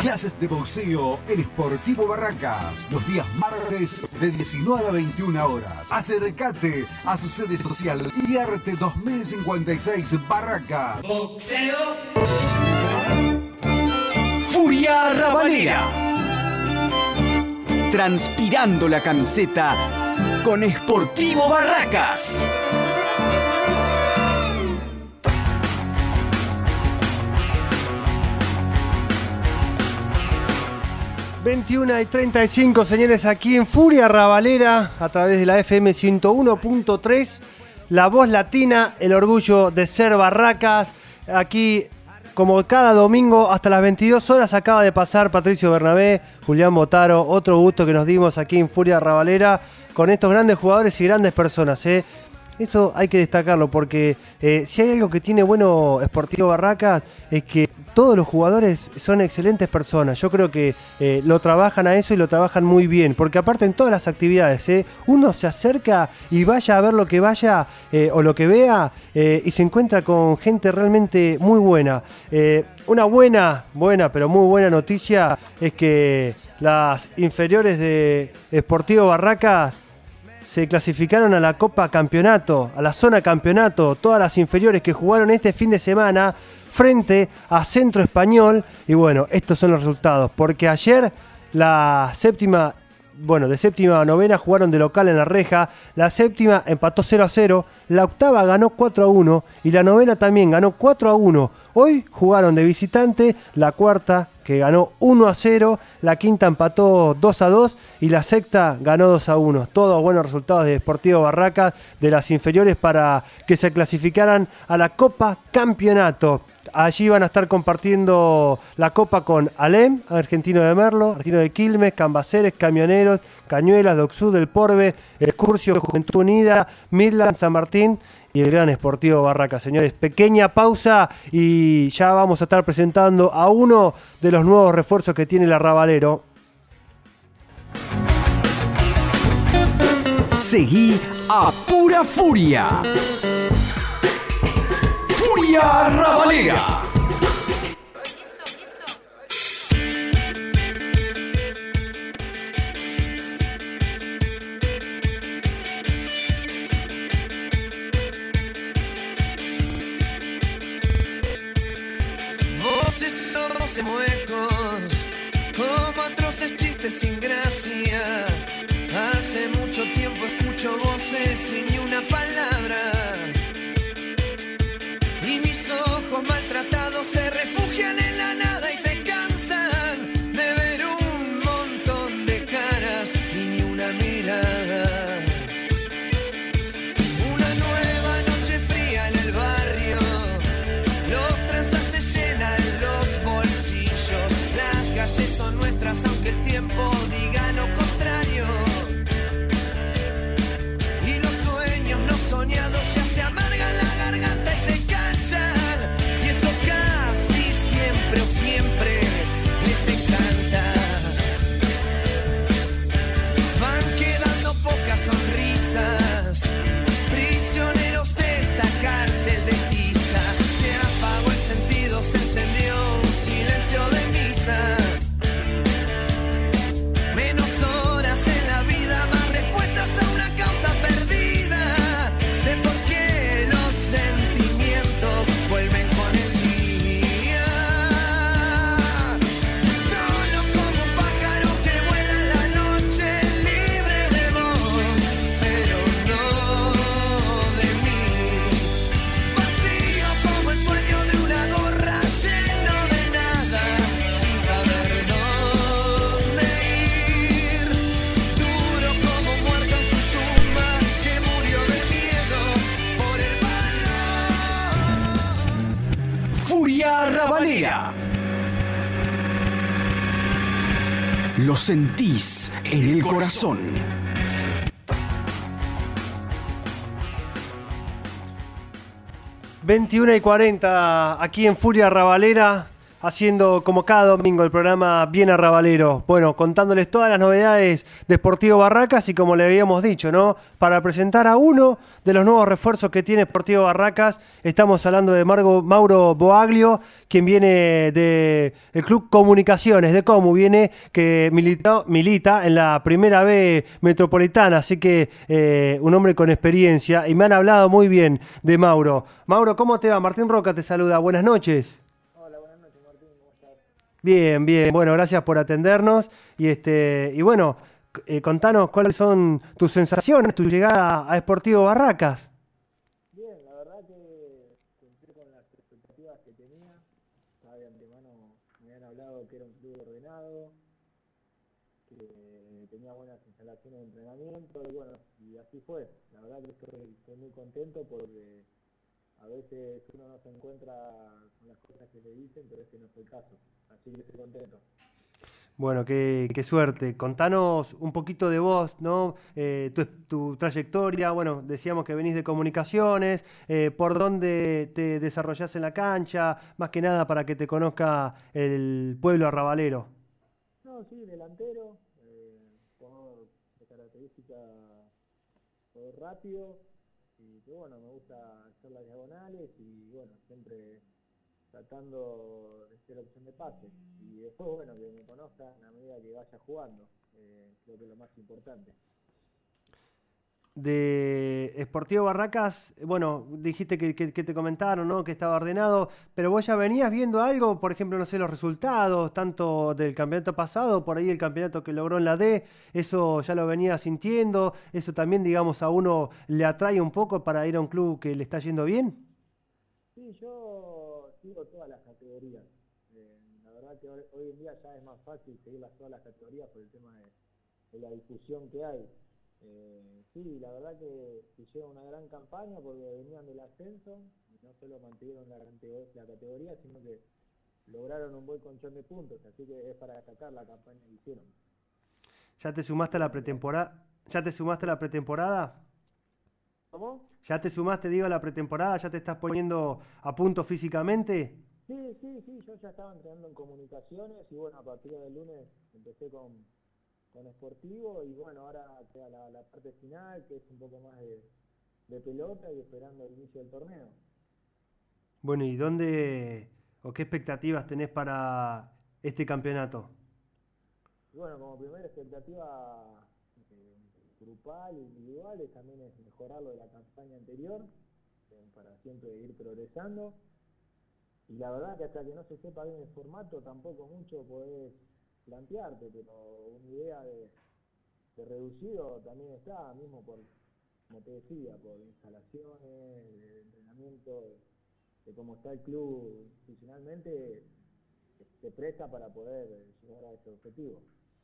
Clases de boxeo en Sportivo Barracas, los días martes de diecinueve a veintiuna horas. Acercate a su sede social Iriarte dos mil cincuenta y seis Barracas. Boxeo. Furia Rabalera. Transpirando la camiseta con Sportivo Barracas. veintiuna y treinta y cinco, señores, aquí en Furia Rabalera, a través de la F M ciento uno punto tres, la voz latina, el orgullo de ser Barracas. Aquí, como cada domingo, hasta las veintidós horas, acaba de pasar Patricio Bernabé, Julián Botaro, otro gusto que nos dimos aquí en Furia Rabalera, con estos grandes jugadores y grandes personas, ¿eh? Eso hay que destacarlo, porque eh, si hay algo que tiene bueno Sportivo Barracas es que todos los jugadores son excelentes personas. Yo creo que eh, lo trabajan a eso y lo trabajan muy bien, porque aparte en todas las actividades, eh, uno se acerca y vaya a ver lo que vaya eh, o lo que vea eh, y se encuentra con gente realmente muy buena. Eh, una buena, buena, pero muy buena noticia es que las inferiores de Sportivo Barracas se clasificaron a la Copa Campeonato, a la zona campeonato, todas las inferiores que jugaron este fin de semana frente a Centro Español. Y bueno, estos son los resultados, porque ayer la séptima, bueno, de séptima a novena jugaron de local en La Reja, la séptima empató cero a cero, la octava ganó cuatro a uno y la novena también ganó cuatro a uno. Hoy jugaron de visitante, la cuarta que ganó uno a cero, la quinta empató dos a dos y la sexta ganó dos a uno. Todos buenos resultados de Sportivo Barracas, de las inferiores, para que se clasificaran a la Copa Campeonato. Allí van a estar compartiendo la copa con Alem, Argentino de Merlo, Argentino de Quilmes, Cambaceres, Camioneros, Cañuelas, Docsud, del Porbe, Excursio, Juventud Unida, Midland, San Martín y el gran Sportivo Barracas. Señores, pequeña pausa y ya vamos a estar presentando a uno de los nuevos refuerzos que tiene el Arrabalero. Seguí a Pura Furia. Furia Rabalera. Voces sordos y muecos, como atroces chistes sin gracia. Hace mucho tiempo escucho voces y ni una palabra. Y mis ojos maltratados se refugian en la nada y se cansan de ver un montón de caras y ni una mirada. Una nueva noche fría en el barrio, los tranzas se llenan los bolsillos, las calles son nuestras aunque el tiempo diga lo contrario. Y los sueños no soñados ya se amargan la garganta y se callan, y eso casi siempre o siempre les encanta. Van quedando pocas sonrisas, prisioneros de esta cárcel de tiza. Se apagó el sentido, se encendió un silencio de misa. Menos horas en la vida, más respuestas a una causa perdida, de por qué los sentimientos vuelven con el día. Solo como un pájaro que vuela en la noche, libre de vos, pero no de mí. Vacío como el sueño de una gorra, lleno de nada, sin saber dónde ir. Duro como muerto en su tumba, que murió de miedo por el valor. Furia Rabalera. Lo sentís en el corazón. veintiuna y cuarenta, aquí en Furia Rabalera, haciendo como cada domingo el programa Bien Arrabalero. Bueno, contándoles todas las novedades de Sportivo Barracas y como le habíamos dicho, ¿no? Para presentar a uno de los nuevos refuerzos que tiene Sportivo Barracas, estamos hablando de Margo, Mauro Boaglio, quien viene del Club Comunicaciones, de Comu, viene que milita, milita en la Primera B Metropolitana, así que eh, un hombre con experiencia y me han hablado muy bien de Mauro. Mauro, ¿cómo te va? Martín Roca te saluda, buenas noches. Bien, bien. Bueno, gracias por atendernos. Y este y bueno, eh, contanos cuáles son tus sensaciones, tu llegada a Sportivo Barracas. Bien, la verdad que cumplí con las expectativas que tenía. Ya de antemano me habían hablado que era un club ordenado, que tenía buenas instalaciones de entrenamiento, y bueno, y así fue. La verdad que estoy, estoy muy contento porque a veces uno no se encuentra con las cosas que le dicen, pero este no fue el caso. Así que estoy contento. Bueno, qué, qué suerte. Contanos un poquito de vos, ¿no? Eh, tu, tu trayectoria, bueno, decíamos que venís de comunicaciones, eh, por dónde te desarrollás en la cancha, más que nada para que te conozca el pueblo arrabalero. No, sí, delantero, eh, por de característica todo rápido, y que bueno, me gusta hacer las diagonales y bueno, siempre tratando de ser opción de pase. Y después, bueno, que me conozcan a medida que vaya jugando, eh, creo que es lo más importante. De Sportivo Barracas, bueno, dijiste que, que, que te comentaron, ¿no? Que estaba ordenado, pero vos ya venías viendo algo, por ejemplo, no sé, los resultados, tanto del campeonato pasado, por ahí el campeonato que logró en la D, eso ya lo venías sintiendo, eso también, digamos, a uno le atrae un poco para ir a un club que le está yendo bien. Sí, yo sigo todas las categorías. Eh, la verdad que hoy, hoy en día ya es más fácil seguir las, todas las categorías por el tema de, de la difusión que hay. Eh, sí, la verdad que hicieron una gran campaña porque venían del ascenso y no solo mantuvieron la, la categoría, sino que lograron un buen colchón de puntos, así que es para destacar la campaña que hicieron. ¿Ya te sumaste a la pretemporada? ¿Ya te sumaste a la pretemporada? ¿Cómo? ¿Ya te sumaste, digo, a la pretemporada? ¿Ya te estás poniendo a punto físicamente? Sí, sí, sí, yo ya estaba entrenando en comunicaciones y bueno, a partir del lunes empecé con, con Sportivo y bueno, ahora queda la, la parte final, que es un poco más de, de pelota y esperando el inicio del torneo. Bueno, ¿y dónde o qué expectativas tenés para este campeonato? Y bueno, como primera expectativa eh, grupal, individual, también es mejorar lo de la campaña anterior, eh, para siempre ir progresando. Y la verdad que hasta que no se sepa bien el formato, tampoco mucho podés plantearte, pero una idea de, de reducido también está, mismo por, como te decía, por instalaciones, de entrenamiento, de, de cómo está el club institucionalmente, se presta para poder llegar a ese objetivo.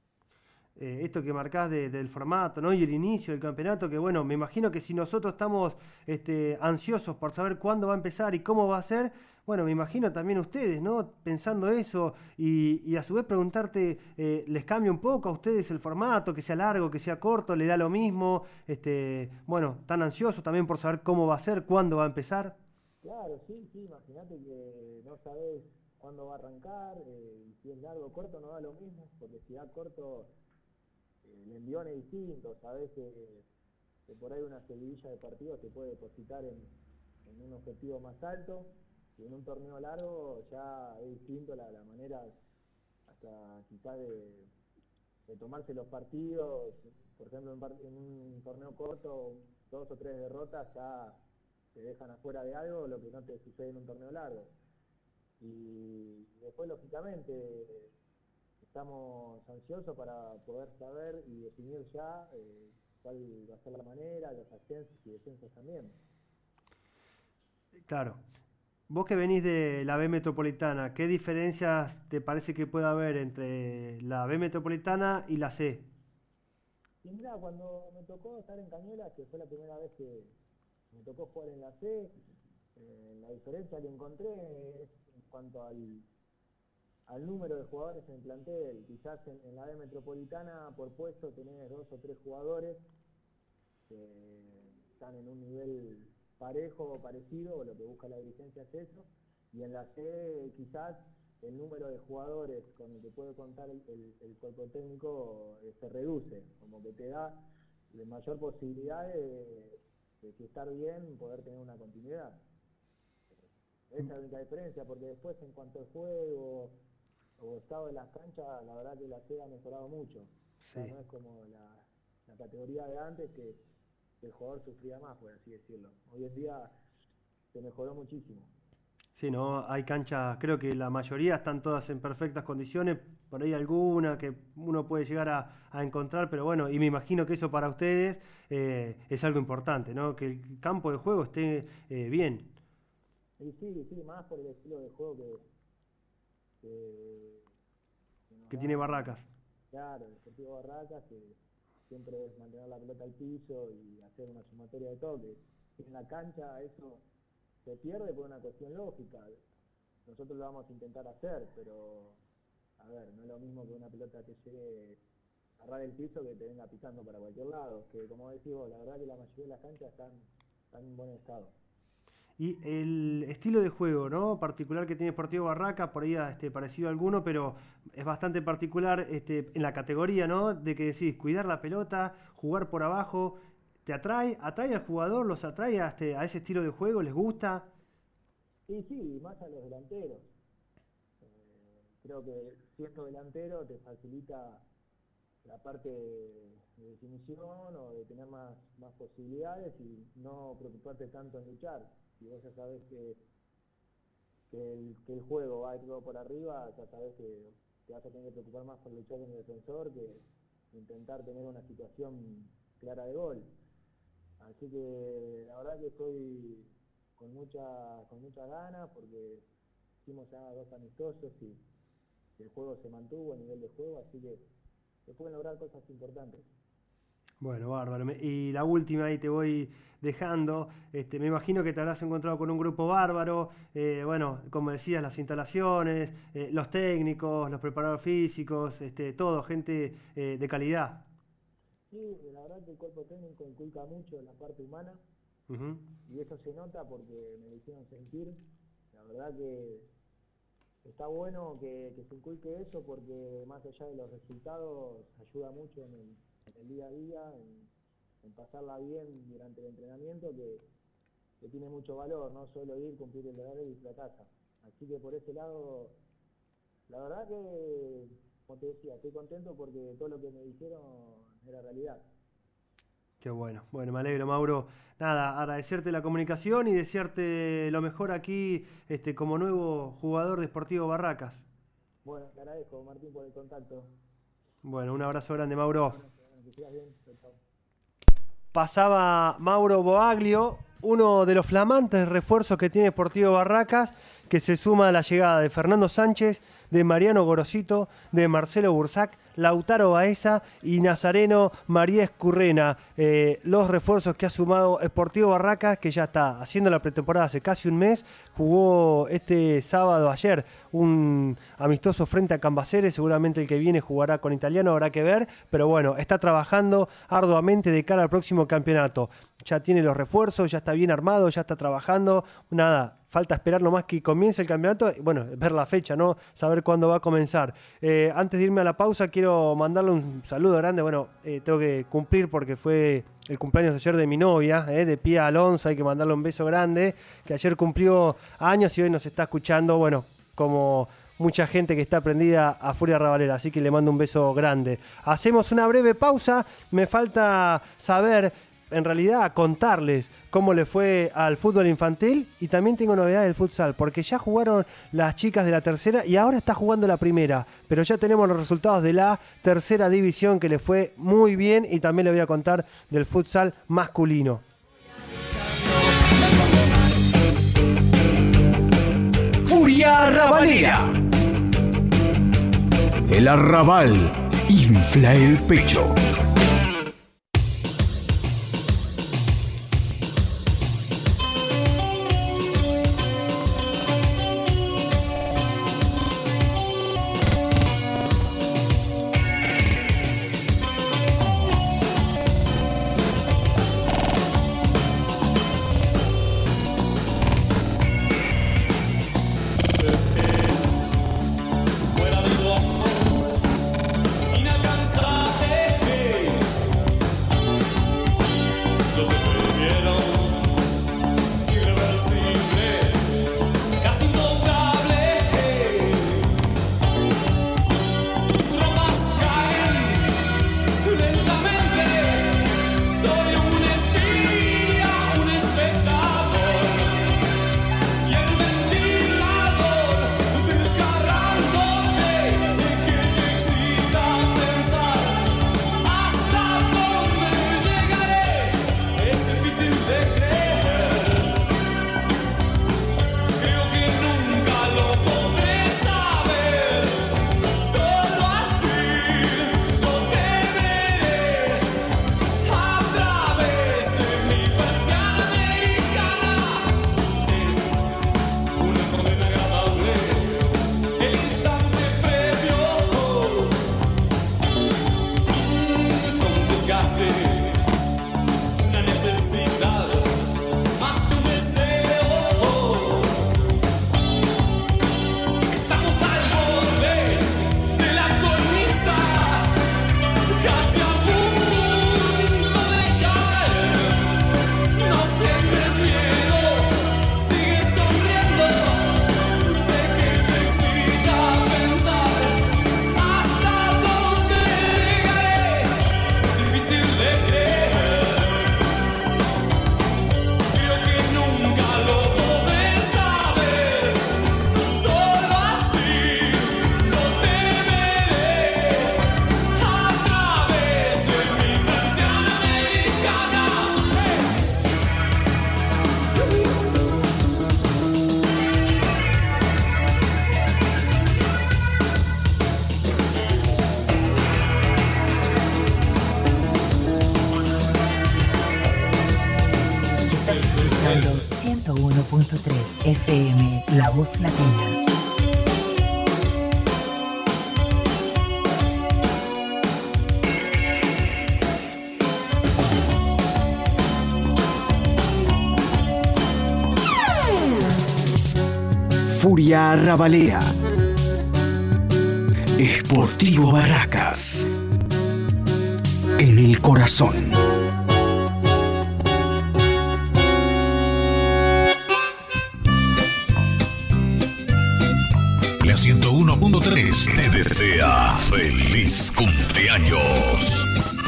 Eh, esto que marcás de, del formato, ¿no? Y el inicio del campeonato, que bueno, me imagino que si nosotros estamos este, ansiosos por saber cuándo va a empezar y cómo va a ser, bueno, me imagino también ustedes, ¿no? Pensando eso y, y a su vez preguntarte, eh, ¿les cambia un poco a ustedes el formato, que sea largo, que sea corto, le da lo mismo? Este, bueno, tan ansiosos también por saber cómo va a ser, cuándo va a empezar. Claro, sí, sí, imagínate que no sabés cuándo va a arrancar, eh, y si es largo o corto no da lo mismo, porque si da corto el envión es distinto, sabes que, que por ahí una seguidilla de partidos te puede depositar en, en un objetivo más alto, y en un torneo largo ya es distinto la, la manera hasta quizás de, de tomarse los partidos. Por ejemplo, en, en un torneo corto, dos o tres derrotas ya te dejan afuera de algo, lo que no te sucede en un torneo largo. Y después, lógicamente, estamos ansiosos para poder saber y definir ya eh, cuál va a ser la manera, los ascensos y descensos también. Claro. Vos que venís de la B Metropolitana, ¿qué diferencias te parece que puede haber entre la B Metropolitana y la C? Y mira, cuando me tocó estar en Cañuelas, que fue la primera vez que me tocó jugar en la C, eh, la diferencia que encontré es en cuanto al al número de jugadores en el plantel. Quizás en, en la B Metropolitana por puesto tenés dos o tres jugadores que están en un nivel parejo o parecido, o lo que busca la dirigencia es eso, y en la C quizás el número de jugadores con el que puede contar el, el, el cuerpo técnico eh, se reduce, como que te da de mayor posibilidad de, de si estar bien, poder tener una continuidad. Esa es la única diferencia, porque después en cuanto al juego o estado de las canchas, la verdad que la C E A ha mejorado mucho. Sí. O sea, no es como la, la categoría de antes que, que el jugador sufría más, por así decirlo. Hoy en día se mejoró muchísimo. Sí, no, hay canchas, creo que la mayoría están todas en perfectas condiciones, por ahí alguna que uno puede llegar a, a encontrar, pero bueno, y me imagino que eso para ustedes eh, es algo importante, ¿no? Que el campo de juego esté eh, bien. Y sí, sí, más por el estilo de juego que... que, que, que tiene Barracas. Claro, el Deportivo Barracas, que siempre es mantener la pelota al piso y hacer una sumatoria de toques. En la cancha eso se pierde por una cuestión lógica. Nosotros lo vamos a intentar hacer, pero a ver, no es lo mismo que una pelota que llegue a ras del piso que te venga pisando para cualquier lado. Que como decís vos, la verdad que la mayoría de las canchas están, están en buen estado. Y el estilo de juego, ¿no? Particular que tiene Deportivo Barracas, por ahí este, parecido a alguno, pero es bastante particular este, en la categoría, ¿no? De que decís, cuidar la pelota, jugar por abajo, ¿te atrae? ¿Atrae al jugador? ¿Los atrae a, este, a ese estilo de juego? ¿Les gusta? Sí, sí, más a los delanteros. Eh, creo que siendo delantero te facilita la parte de definición o de tener más, más posibilidades y no preocuparte tanto en luchar. Si vos ya sabés que, que, el, que el juego va a ir todo por arriba, ya sabés que te vas a tener que preocupar más por luchar con el defensor que intentar tener una situación clara de gol. Así que la verdad que estoy con mucha con muchas ganas porque hicimos ya dos amistosos y el juego se mantuvo a nivel de juego, así que se pueden lograr cosas importantes. Bueno, bárbaro. Y la última ahí te voy dejando. Este, me imagino que te habrás encontrado con un grupo bárbaro. Eh, bueno, como decías, las instalaciones, eh, los técnicos, los preparadores físicos, este, todo, gente eh, de calidad. Sí, la verdad que el cuerpo técnico inculca mucho en la parte humana. Uh-huh. Y eso se nota porque me lo hicieron sentir. La verdad que está bueno que, que se inculque eso porque más allá de los resultados ayuda mucho en el en el día a día, en, en pasarla bien durante el entrenamiento, que, que tiene mucho valor, no solo ir, cumplir el horario y irse a casa. Así que por ese lado, la verdad que, como te decía, estoy contento porque todo lo que me dijeron era realidad. Qué bueno. Bueno, me alegro, Mauro. Nada, agradecerte la comunicación y desearte lo mejor aquí este, como nuevo jugador de Deportivo Barracas. Bueno, te agradezco, Martín, por el contacto. Bueno, un abrazo grande, Mauro. Pasaba Mauro Boaglio, uno de los flamantes refuerzos que tiene Deportivo Barracas, que se suma a la llegada de Fernando Sánchez, de Mariano Gorosito, de Marcelo Bursac, Lautaro Baeza y Nazareno María Escurrena. Eh, los refuerzos que ha sumado Deportivo Barracas, que ya está haciendo la pretemporada hace casi un mes, jugó este sábado, ayer, un amistoso frente a Cambaceres. Seguramente el que viene jugará con Italiano, habrá que ver, pero bueno, está trabajando arduamente de cara al próximo campeonato. Ya tiene los refuerzos, ya está bien armado, ya está trabajando. Nada, falta esperar nomás que comience el campeonato. Bueno, ver la fecha, ¿no? Saber cuándo va a comenzar. Eh, antes de irme a la pausa, quiero mandarle un saludo grande. Bueno, eh, tengo que cumplir porque fue el cumpleaños ayer de mi novia, eh, de Pía Alonso. Hay que mandarle un beso grande, que ayer cumplió años y hoy nos está escuchando. Bueno, como mucha gente que está prendida a Furia Rabalera, así que le mando un beso grande. Hacemos una breve pausa. Me falta saber, en realidad, contarles cómo le fue al fútbol infantil y también tengo novedades del futsal, porque ya jugaron las chicas de la tercera y ahora está jugando la primera, pero ya tenemos los resultados de la tercera división que le fue muy bien y también le voy a contar del futsal masculino. Furia Rabalera. El arrabal infla el pecho. ciento uno punto tres F M, La Voz Latina. Furia Rabalera. Sportivo Barracas. En el corazón. La ciento uno punto tres te desea feliz cumpleaños.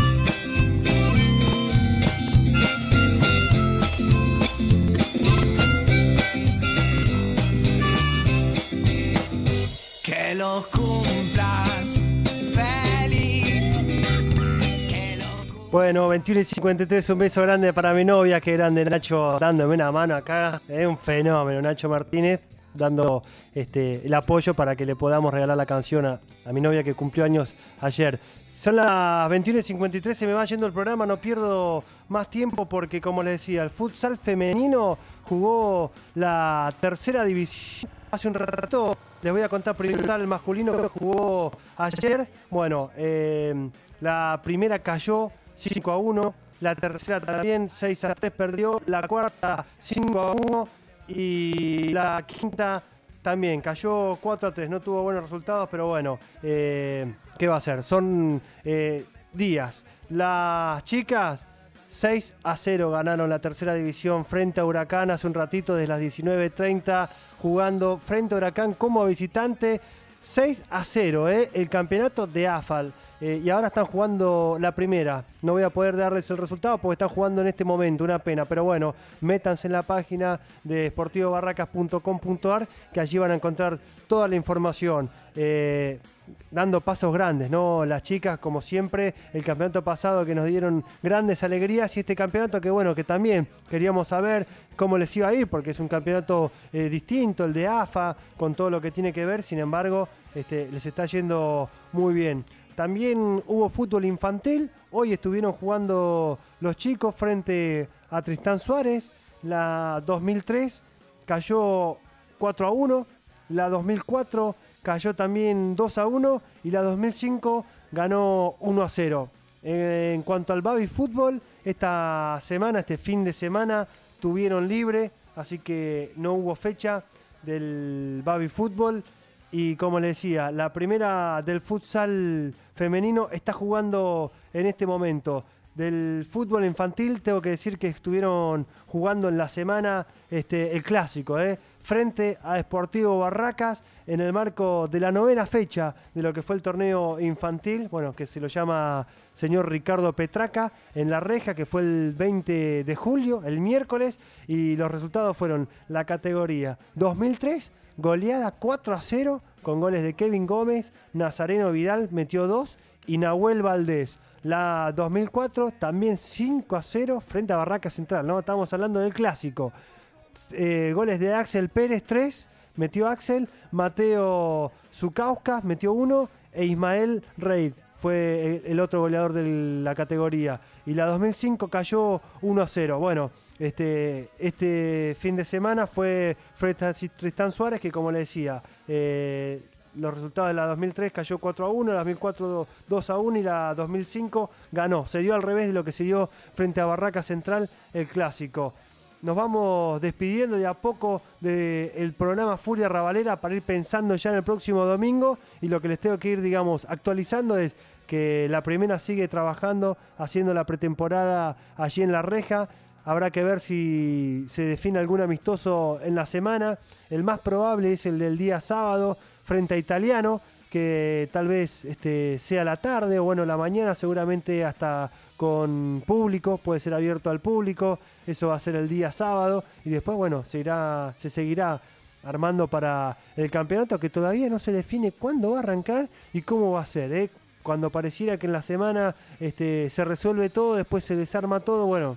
Que los cumplas feliz. Que los... Bueno, veintiuno y cincuenta y tres, un beso grande para mi novia, que grande Nacho, dándome una mano acá. Es un fenómeno, Nacho Martínez, dando este, el apoyo para que le podamos regalar la canción a, a mi novia que cumplió años ayer. Son las veintiuno y cincuenta y tres, se me va yendo el programa, no pierdo más tiempo porque, como les decía, el futsal femenino jugó la tercera división hace un rato. Les voy a contar primero el masculino que jugó ayer. Bueno, eh, la primera cayó cinco a uno, la tercera también seis a tres perdió, la cuarta cinco a uno y la quinta también cayó cuatro a tres. No tuvo buenos resultados, pero bueno, eh, ¿qué va a ser? Son eh, días. Las chicas seis a cero ganaron la tercera división frente a Huracán hace un ratito, desde las diecinueve treinta, jugando frente a Huracán como visitante. seis a cero, ¿eh? El campeonato de A F A L. Eh, y ahora están jugando la primera. No voy a poder darles el resultado porque están jugando en este momento, una pena. Pero bueno, métanse en la página de sportivo barracas punto com punto a r, que allí van a encontrar toda la información. Eh, dando pasos grandes, ¿no? Las chicas, como siempre, el campeonato pasado que nos dieron grandes alegrías, y este campeonato que, bueno, que también queríamos saber cómo les iba a ir, porque es un campeonato eh, distinto, el de A F A, con todo lo que tiene que ver. Sin embargo, este, les está yendo muy bien. También hubo fútbol infantil. Hoy estuvieron jugando los chicos frente a Tristán Suárez. La dos mil tres cayó cuatro a uno. La dos mil cuatro cayó también dos a uno. Y la dos mil cinco ganó uno a cero. En cuanto al baby fútbol, esta semana, este fin de semana, tuvieron libre. Así que no hubo fecha del baby fútbol. Y como les decía, la primera del futsal femenino está jugando en este momento. Del fútbol infantil tengo que decir que estuvieron jugando en la semana este, el clásico, ¿eh? frente a Sportivo Barracas en el marco de la novena fecha de lo que fue el torneo infantil, bueno, que se lo llama señor Ricardo Petraca, en La Reja, que fue el veinte de julio, el miércoles, y los resultados fueron la categoría dos mil tres, goleada cuatro a cero, con goles de Kevin Gómez, Nazareno Vidal metió dos y Nahuel Valdés. La dos mil cuatro también cinco a cero frente a Barraca Central, ¿no? Estamos hablando del clásico. Eh, goles de Axel Pérez, tres, metió Axel, Mateo Zucauskas metió uno e Ismael Reid fue el otro goleador de la categoría. Y la dos mil cinco cayó uno a cero. Bueno, este, este fin de semana fue frente a Tristán Suárez, que como le decía, eh, los resultados de la dos mil tres cayó cuatro a uno, la dos mil cuatro dos a uno y la dos mil cinco ganó. Se dio al revés de lo que se dio frente a Barraca Central, el clásico. Nos vamos despidiendo de a poco del programa Furia Rabalera para ir pensando ya en el próximo domingo, y lo que les tengo que ir, digamos, actualizando es que la primera sigue trabajando, haciendo la pretemporada allí en La Reja. Habrá que ver si se define algún amistoso en la semana. El más probable es el del día sábado frente a Italiano, que tal vez este, sea la tarde o bueno, la mañana, seguramente hasta con público, puede ser abierto al público. Eso va a ser el día sábado y después, bueno, se irá, se seguirá armando para el campeonato, que todavía no se define cuándo va a arrancar y cómo va a ser, ¿eh? Cuando pareciera que en la semana este, se resuelve todo, después se desarma todo, bueno,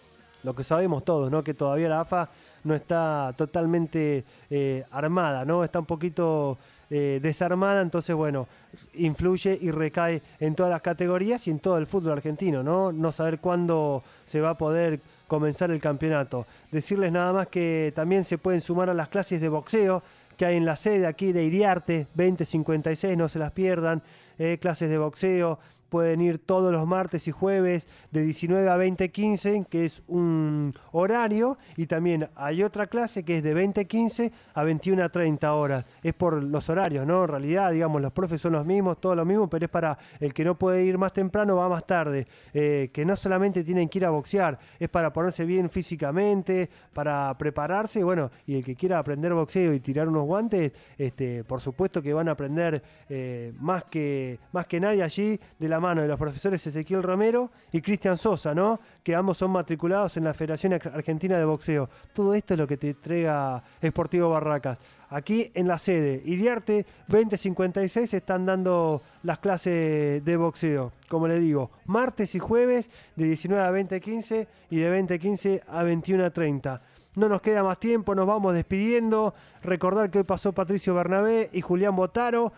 lo que sabemos todos, ¿no? Que todavía la A F A no está totalmente eh, armada, ¿no? Está un poquito eh, desarmada, entonces, bueno, influye y recae en todas las categorías y en todo el fútbol argentino, ¿no? No saber cuándo se va a poder comenzar el campeonato. Decirles nada más que también se pueden sumar a las clases de boxeo que hay en la sede aquí de Iriarte, veinte cincuenta y seis, no se las pierdan. Eh, clases de boxeo, pueden ir todos los martes y jueves de diecinueve a veinte quince, que es un horario, y también hay otra clase que es de veinte quince a veintiuno treinta horas. Es por los horarios, ¿no? En realidad, digamos, los profes son los mismos, todo lo mismo, pero es para el que no puede ir más temprano, va más tarde. Eh, que no solamente tienen que ir a boxear, es para ponerse bien físicamente, para prepararse, bueno, y el que quiera aprender boxeo y tirar unos guantes, este, por supuesto que van a aprender eh, más que, más que nadie allí, de la mano de los profesores Ezequiel Romero y Cristian Sosa, ¿no? Que ambos son matriculados en la Federación Argentina de Boxeo. Todo esto es lo que te entrega Sportivo Barracas. Aquí en la sede, Iriarte veinte cincuenta y seis, se están dando las clases de boxeo. Como le digo, martes y jueves de diecinueve a veinte quince y de veinte quince a veintiuno treinta. No nos queda más tiempo, nos vamos despidiendo. Recordar que hoy pasó Patricio Bernabé y Julián Botaro.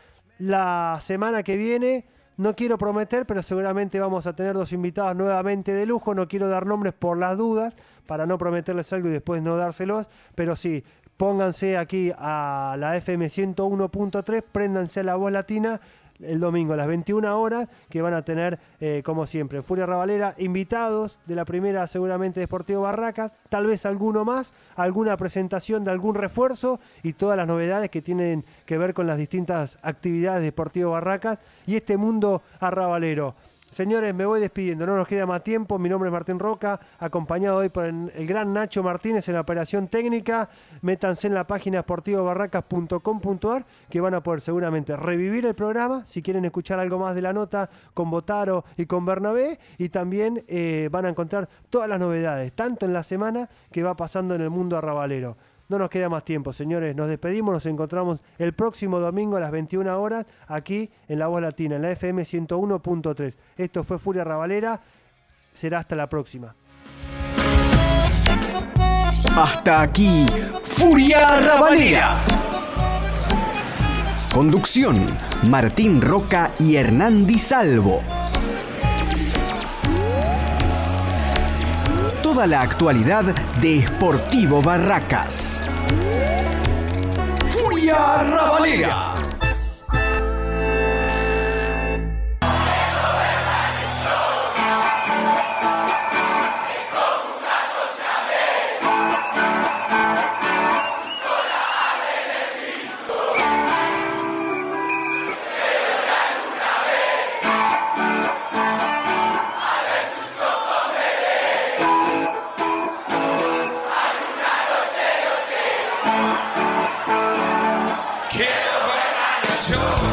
La semana que viene, no quiero prometer, pero seguramente vamos a tener dos invitados nuevamente de lujo. No quiero dar nombres por las dudas, para no prometerles algo y después no dárselos. Pero sí, pónganse aquí a la F M ciento uno punto tres, préndanse a La Voz Latina el domingo a las veintiuna horas, que van a tener, eh, como siempre, Furia Rabalera, invitados de la primera seguramente de Sportivo Barracas, tal vez alguno más, alguna presentación de algún refuerzo y todas las novedades que tienen que ver con las distintas actividades de Sportivo Barracas y este mundo arrabalero. Señores, me voy despidiendo, no nos queda más tiempo. Mi nombre es Martín Roca, acompañado hoy por el, el gran Nacho Martínez en la operación técnica. Métanse en la página sportivo barracas punto com punto a r, que van a poder seguramente revivir el programa si quieren escuchar algo más de la nota con Botaro y con Bernabé, y también eh, van a encontrar todas las novedades, tanto en la semana que va pasando en el mundo arrabalero. No nos queda más tiempo, señores. Nos despedimos, nos encontramos el próximo domingo a las veintiuna horas aquí en La Voz Latina, en la F M ciento uno punto tres. Esto fue Furia Rabalera. Será hasta la próxima. Hasta aquí, Furia Rabalera. Conducción, Martín Roca y Hernán Di Salvo. Toda la actualidad de Sportivo Barracas. Furia Rabalera. Sure.